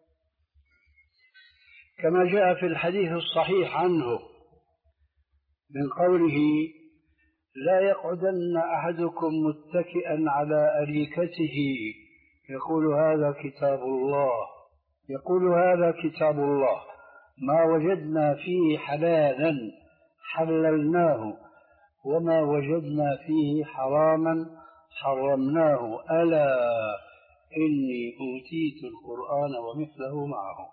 كما جاء في الحديث الصحيح عنه من قوله: لا يقعدن أحدكم متكئا على أريكته يقول هذا كتاب الله يقول هذا كتاب الله ما وجدنا فيه حلالا حللناه وما وجدنا فيه حراما حرمناه ألا إني أوتيت القرآن ومثله معه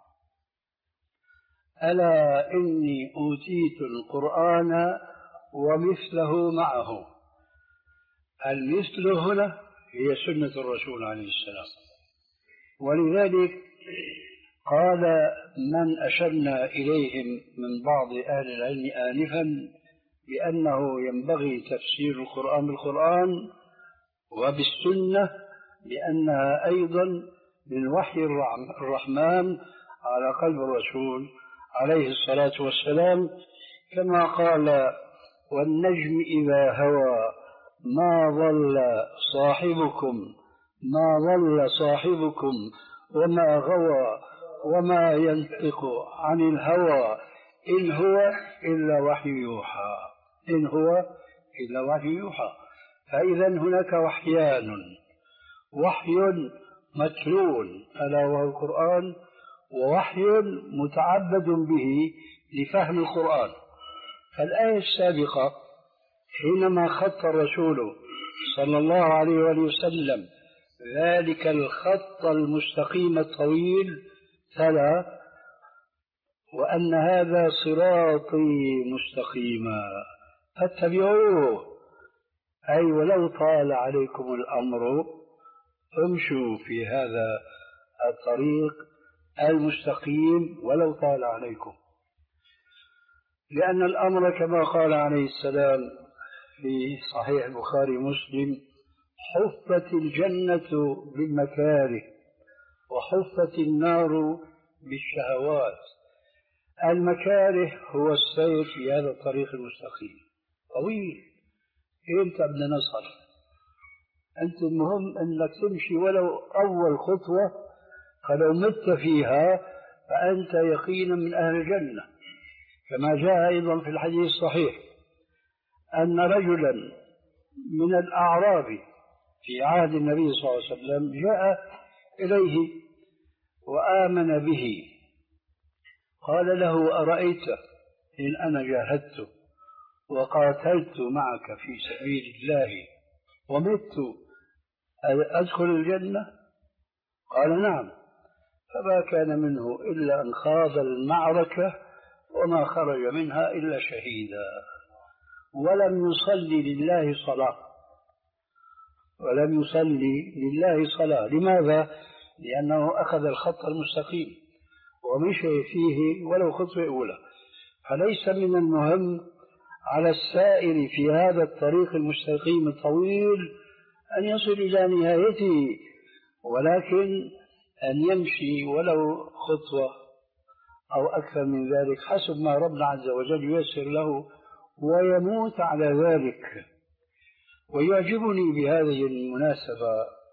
ألا إني أوتيت القرآن ومثله معه. المثل هنا هي سنة الرسول عليه السلام، ولذلك قال من أشرنا إليهم من بعض أهل العلم آنفا بأنه ينبغي تفسير القرآن بالقرآن وبالسنة لأنها أيضا من وحي الرحمن على قلب الرسول عليه الصلاة والسلام، كما قال: والنجم إذا هوى ما ضل صاحبكم ما ضل صاحبكم وما غوى وما ينطق عن الهوى إن هو إلا وحي يوحى إن هو إلا وحي يوحى. فإذا هناك وحيان، وحي متلو ألا وهو القرآن، ووحي متعبد به لفهم القرآن. فالآية السابقة حينما خط الرسول صلى الله عليه وآله وسلم ذلك الخط المستقيم الطويل تلا: وأن هذا صراطي مستقيما فاتبعوه، أي ولو طال عليكم الأمر امشوا في هذا الطريق المستقيم ولو طال عليكم، لأن الأمر كما قال عليه السلام في صحيح البخاري مسلم: حفت الجنة بالمكاره وحفت النار بالشهوات. المكاره هو السير في هذا الطريق المستقيم طويل، إمتى بدنا نصل؟ أنت المهم أنك تمشي ولو أول خطوة، فلو مت فيها فأنت يقينا من أهل الجنة، كما جاء أيضا في الحديث الصحيح أن رجلا من الأعراب في عهد النبي صلى الله عليه وسلم جاء إليه وآمن به، قال له: أرأيت إن أنا جاهدت وقاتلت معك في سبيل الله ومت أدخل الجنة؟ قال: نعم. فما كان منه إلا أن خاض المعركة وما خرج منها إلا شهيدا، ولم يصلي لله صلاة ولم يصلي لله صلاة لماذا؟ لأنه أخذ الخط المستقيم ومشي فيه ولو خطوة أولى. فليس من المهم على السائر في هذا الطريق المستقيم الطويل أن يصل إلى نهايته، ولكن أن يمشي ولو خطوة أو أكثر من ذلك حسب ما ربنا عز وجل ييسر له ويموت على ذلك. ويعجبني بهذه المناسبة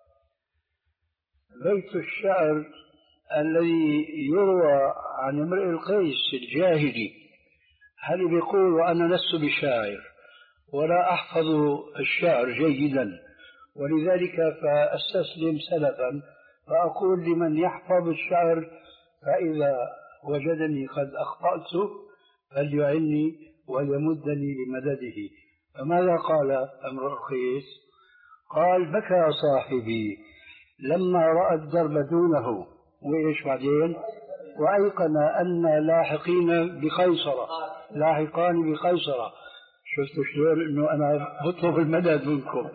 بيت الشعر الذي يروى عن امرئ القيس الجاهلي، هل بيقول: أنا لست بشاعر ولا أحفظ الشعر جيدا، ولذلك فأستسلم سلفا فأقول لمن يحفظ الشعر فإذا وجدني قد أخطأت فليعني وليمدني بمدده. فماذا قال امرؤ القيس؟ قال بكى صاحبي لما رأى الدرب دونه، وإيش بعدين؟ وأيقن أن لاحقين بقيصرة، لاحقان بقيصرة. شفتوا شلون إنه أنا بطلب المدد منكم.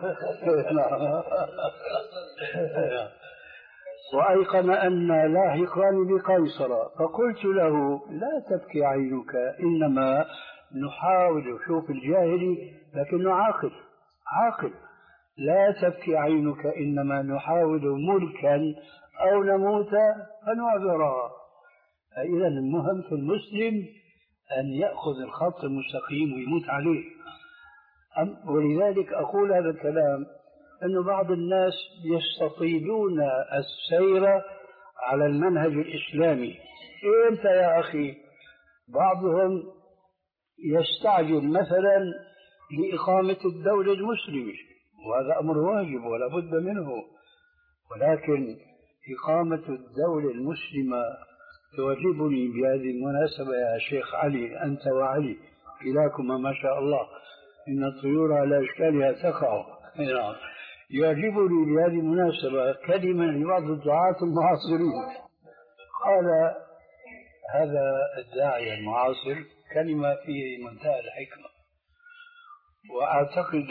وأيقن أن لاحقان بقيصرة، فقلت له لا تبكي عينك، إنما نحاول، شوف الجاهلي لكنه عاقل عاقل، لا تبكي عينك إنما نحاول ملكا أو نموت فنعذرا. فإذا المهم في المسلم أن يأخذ الخط المستقيم ويموت عليه. ولذلك أقول هذا الكلام، أن بعض الناس يستطيلون السير على المنهج الإسلامي. أنت يا أخي بعضهم يستعجل مثلا لإقامة الدولة المسلمة، وهذا أمر واجب ولا بد منه، ولكن إقامة الدولة المسلمة توجبني بهذه المناسبة يا شيخ علي، أنت وعلي كلاكما ما شاء الله إن الطيور على أشكالها تقع. يعجبني بهذه المناسبة كلمة لبعض الدعاة المعاصرين. قال هذا الداعية المعاصر كلمة في منتهى الحكمة، وأعتقد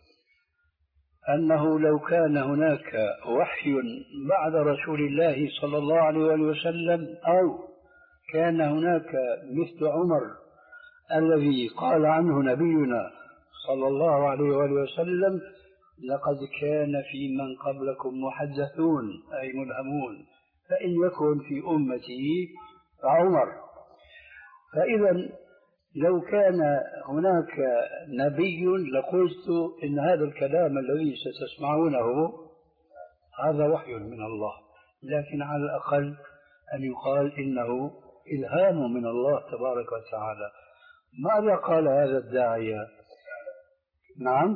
أنه لو كان هناك وحي بعد رسول الله صلى الله عليه وسلم، أو كان هناك مثل عمر الذي قال عنه نبينا صلى الله عليه وسلم لقد كان في من قبلكم محدثون أي ملهمون، فإن يكن في أمتي فعمر. فإذا لو كان هناك نبي لقلت إن هذا الكلام الذي ستسمعونه هذا وحي من الله، لكن على الأقل أن يقال إنه إلهام من الله تبارك وتعالى. ماذا قال هذا الداعية؟ نعم،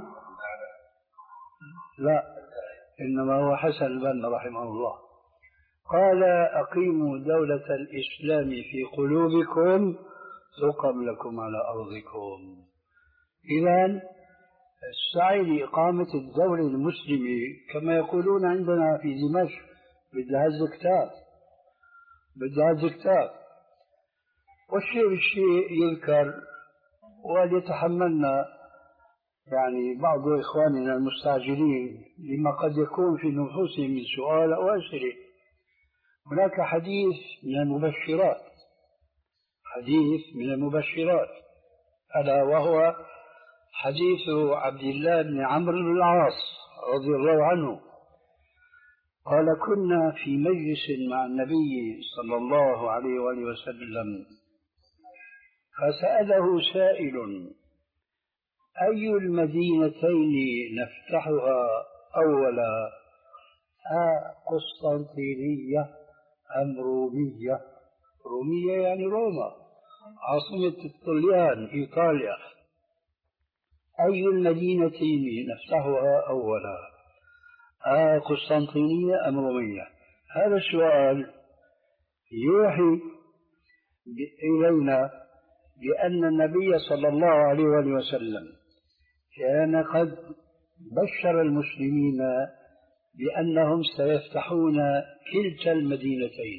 لا، إنما هو حسن البنا رحمه الله. قال أقيموا دولة الإسلام في قلوبكم تقم لكم على أرضكم. إذن السعي لإقامة الدولة المسلمة كما يقولون عندنا في دمشق بدها كتاب، بدها كتاب، والشيء بالشيء يذكر وليتحملنا يعني بعض إخواننا المستعجلين لما قد يكون في نفوسهم من سؤال أو أسئلة. هناك حديث من المبشرات، حديث من المبشرات ألا وهو حديث عبد الله بن عمرو بن العاص رضي الله عنه. قال كنا في مجلس مع النبي صلى الله عليه وآله وسلم فسأله سائل أي المدينتين نفتحها أولا، قسطنطينية أم رومية؟ رومية يعني روما عاصمة الطليان إيطاليا. أي المدينتين نفتحها أولا، قسطنطينية أم رومية؟ هذا السؤال يوحي إلينا بأن النبي صلى الله عليه وسلم كان قد بشر المسلمين بأنهم سيفتحون كلتا المدينتين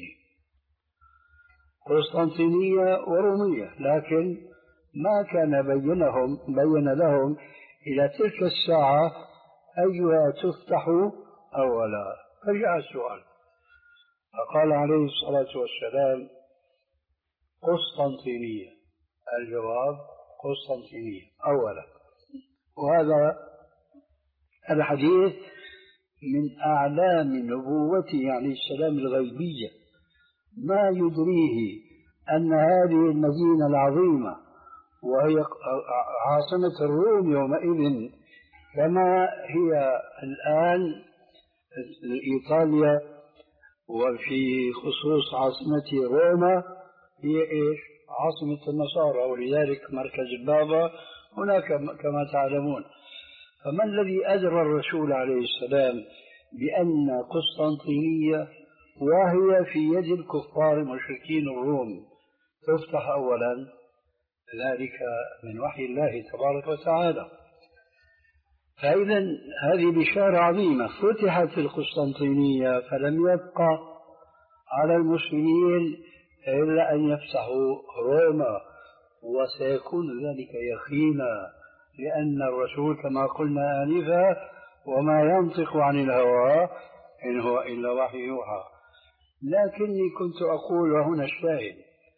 قسطنطينية ورومية، لكن ما كان بينهم بين لهم إلى تلك الساعة أيها تفتح أولا. فجاء السؤال فقال عليه الصلاة والسلام قسطنطينية، الجواب قسطنطينية أولا. وهذا الحديث من أعلام نبوته عليه السلام الغيبية، ما يدريه أن هذه المدينة العظيمة وهي عاصمة الروم يومئذ كما هي الآن إيطاليا، وفي خصوص عاصمة روما هي إيش؟ عاصمة النصارى، ولذلك مركز البابا هناك كما تعلمون. فما الذي أدرى الرسول عليه السلام بأن قسطنطينية وهي في يد الكفار المشركين الروم تفتح أولا؟ ذلك من وحي الله تبارك وتعالى. فإذا هذه بشارة عظيمة. فتحت القسطنطينية فلم يبقى على المسلمين إلا أن يفتحوا روما، وسيكون ذلك يقينا، لأن الرسول كما قلنا آنفا وما ينطق عن الهوى إن هو إلا وحي يوحى. لكني كنت أقول وهنا الشاهد،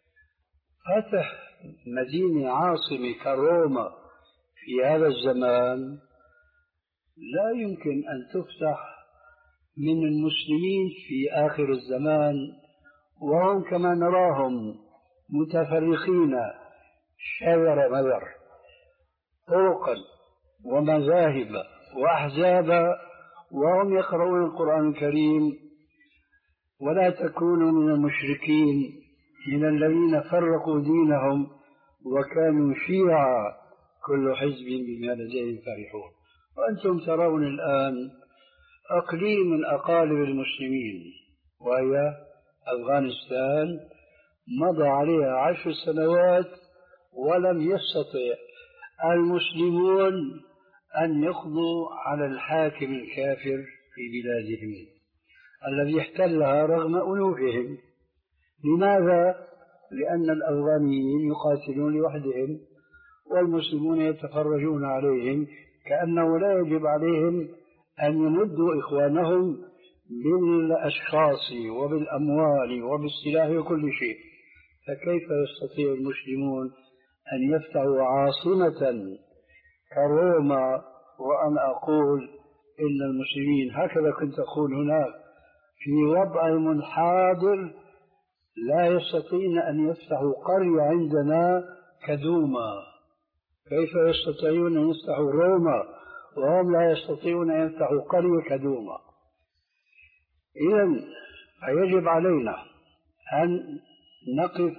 فتح مدينة عاصمة كروما في هذا الزمان لا يمكن أن تفتح من المسلمين في آخر الزمان، وهم كما نراهم متفرقين شذر مذر، طرقا ومذاهب وأحزابا، وهم يقرؤون القرآن الكريم. ولا تكونوا من المشركين من الذين فرقوا دينهم وكانوا شيعا كل حزب بما لديهم فرحون. وأنتم ترون الآن أقليم من أقاليم المسلمين وهي أفغانستان مضى عليها عشر سنوات ولم يستطع المسلمون أن يقضوا على الحاكم الكافر في بلادهم الذي احتلها رغم ألوفهم. لماذا؟ لأن الأفغانيين يقاتلون لوحدهم والمسلمون يتفرجون عليهم، كأنه لا يجب عليهم أن يمدوا إخوانهم بالأشخاص وبالأموال وبالسلاح وكل شيء. فكيف يستطيع المسلمون أن يفتحوا عاصمة كروما وأنا أقول إن المسلمين هكذا كنت أقول هناك في وضعهم الحاضر لا يستطيعون أن يفتحوا قرية عندنا كدوما؟ كيف يستطيعون أن يفتحوا روما وهم لا يستطيعون أن يفتحوا قرية كدوما؟ إذن فيجب علينا أن نقف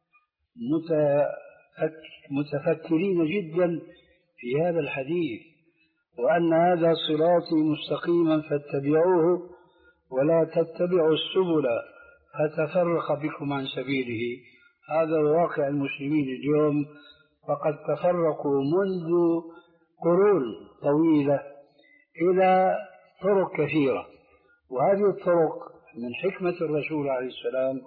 متفكرين جدا في هذا الحديث، وأن هذا صراطي مستقيما فاتبعوه ولا تتبعوا السبل فتفرق بكم عن سبيله. هذا واقع المسلمين اليوم، فقد تفرقوا منذ قرون طويلة إلى طرق كثيرة، وهذه الطرق من حكمة الرسول عليه السلام.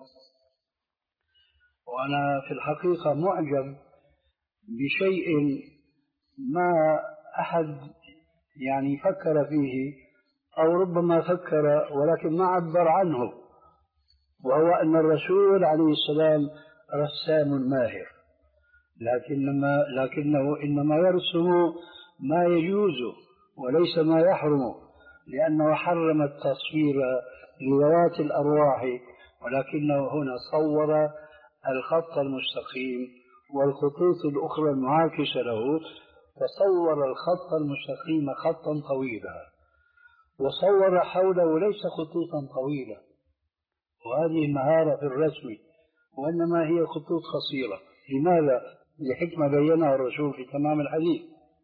وأنا في الحقيقة معجب بشيء ما أحد يعني فكر فيه أو ربما فكر ولكن ما عبر عنه، وهو أن الرسول عليه السلام رسام ماهر، لكنما لكنه إنما يرسم ما يجوز وليس ما يحرم، لأنه حرم التصوير لذوات الأرواح، ولكنه هنا صور الخط المستقيم والخطوط الأخرى المعاكسة له، فصور الخط المستقيم خطا طويلا وصور حوله ليس خطوطا طويلة، وهذه مهارة في الرسم، وإنما هي خطوط قصيرة. لماذا؟ لحكمة بينها الرسول في تمام الحديث.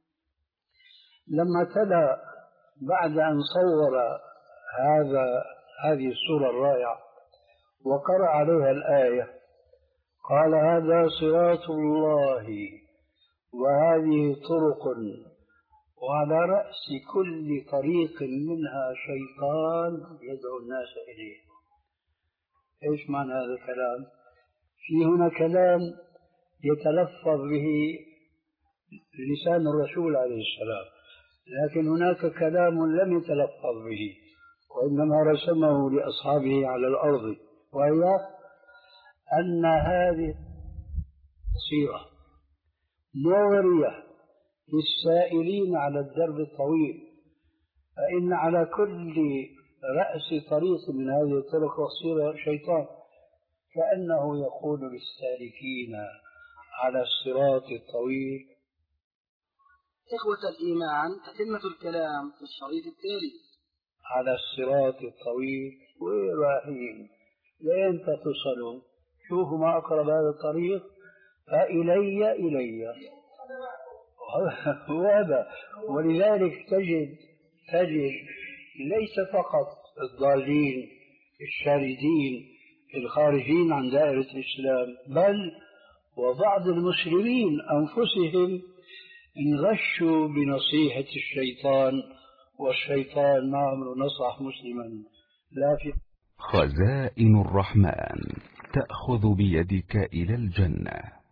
لما تلا بعد أن صور هذا هذه الصورة الرائعة وقرأ عليها الآية قال: هذا صراط الله وهذه طرق وعلى رأس كل طريق منها شيطان يدعو الناس إليه. إيش معنى هذا الكلام؟ في هنا كلام يتلفظ به لسان الرسول عليه السلام، لكن هناك كلام لم يتلفظ به وإنما رسمه لأصحابه على الأرض، وهي أن هذه قصيرة مغرية للسائلين على الدرب الطويل، فإن على كل رأس طريق من هذه الطرق القصيرة شيطان، كأنه يقول للسالكين على الصراط الطويل. إخوة الإيمان، تتمة الكلام في الشريط التالي. على الصراط الطويل ورايحين لين تصلوا، شوفوا ما أقرب هذا الطريق، فإلي إلي وهذا. ولذلك تجد تجد ليس فقط الضالين الشاردين الخارجين عن دائرة الإسلام، بل وبعض المسلمين أنفسهم انغشوا بنصيحة الشيطان، والشيطان ما عمره نصح مسلما لا في. خزائن الرحمن تأخذ بيدك إلى الجنة.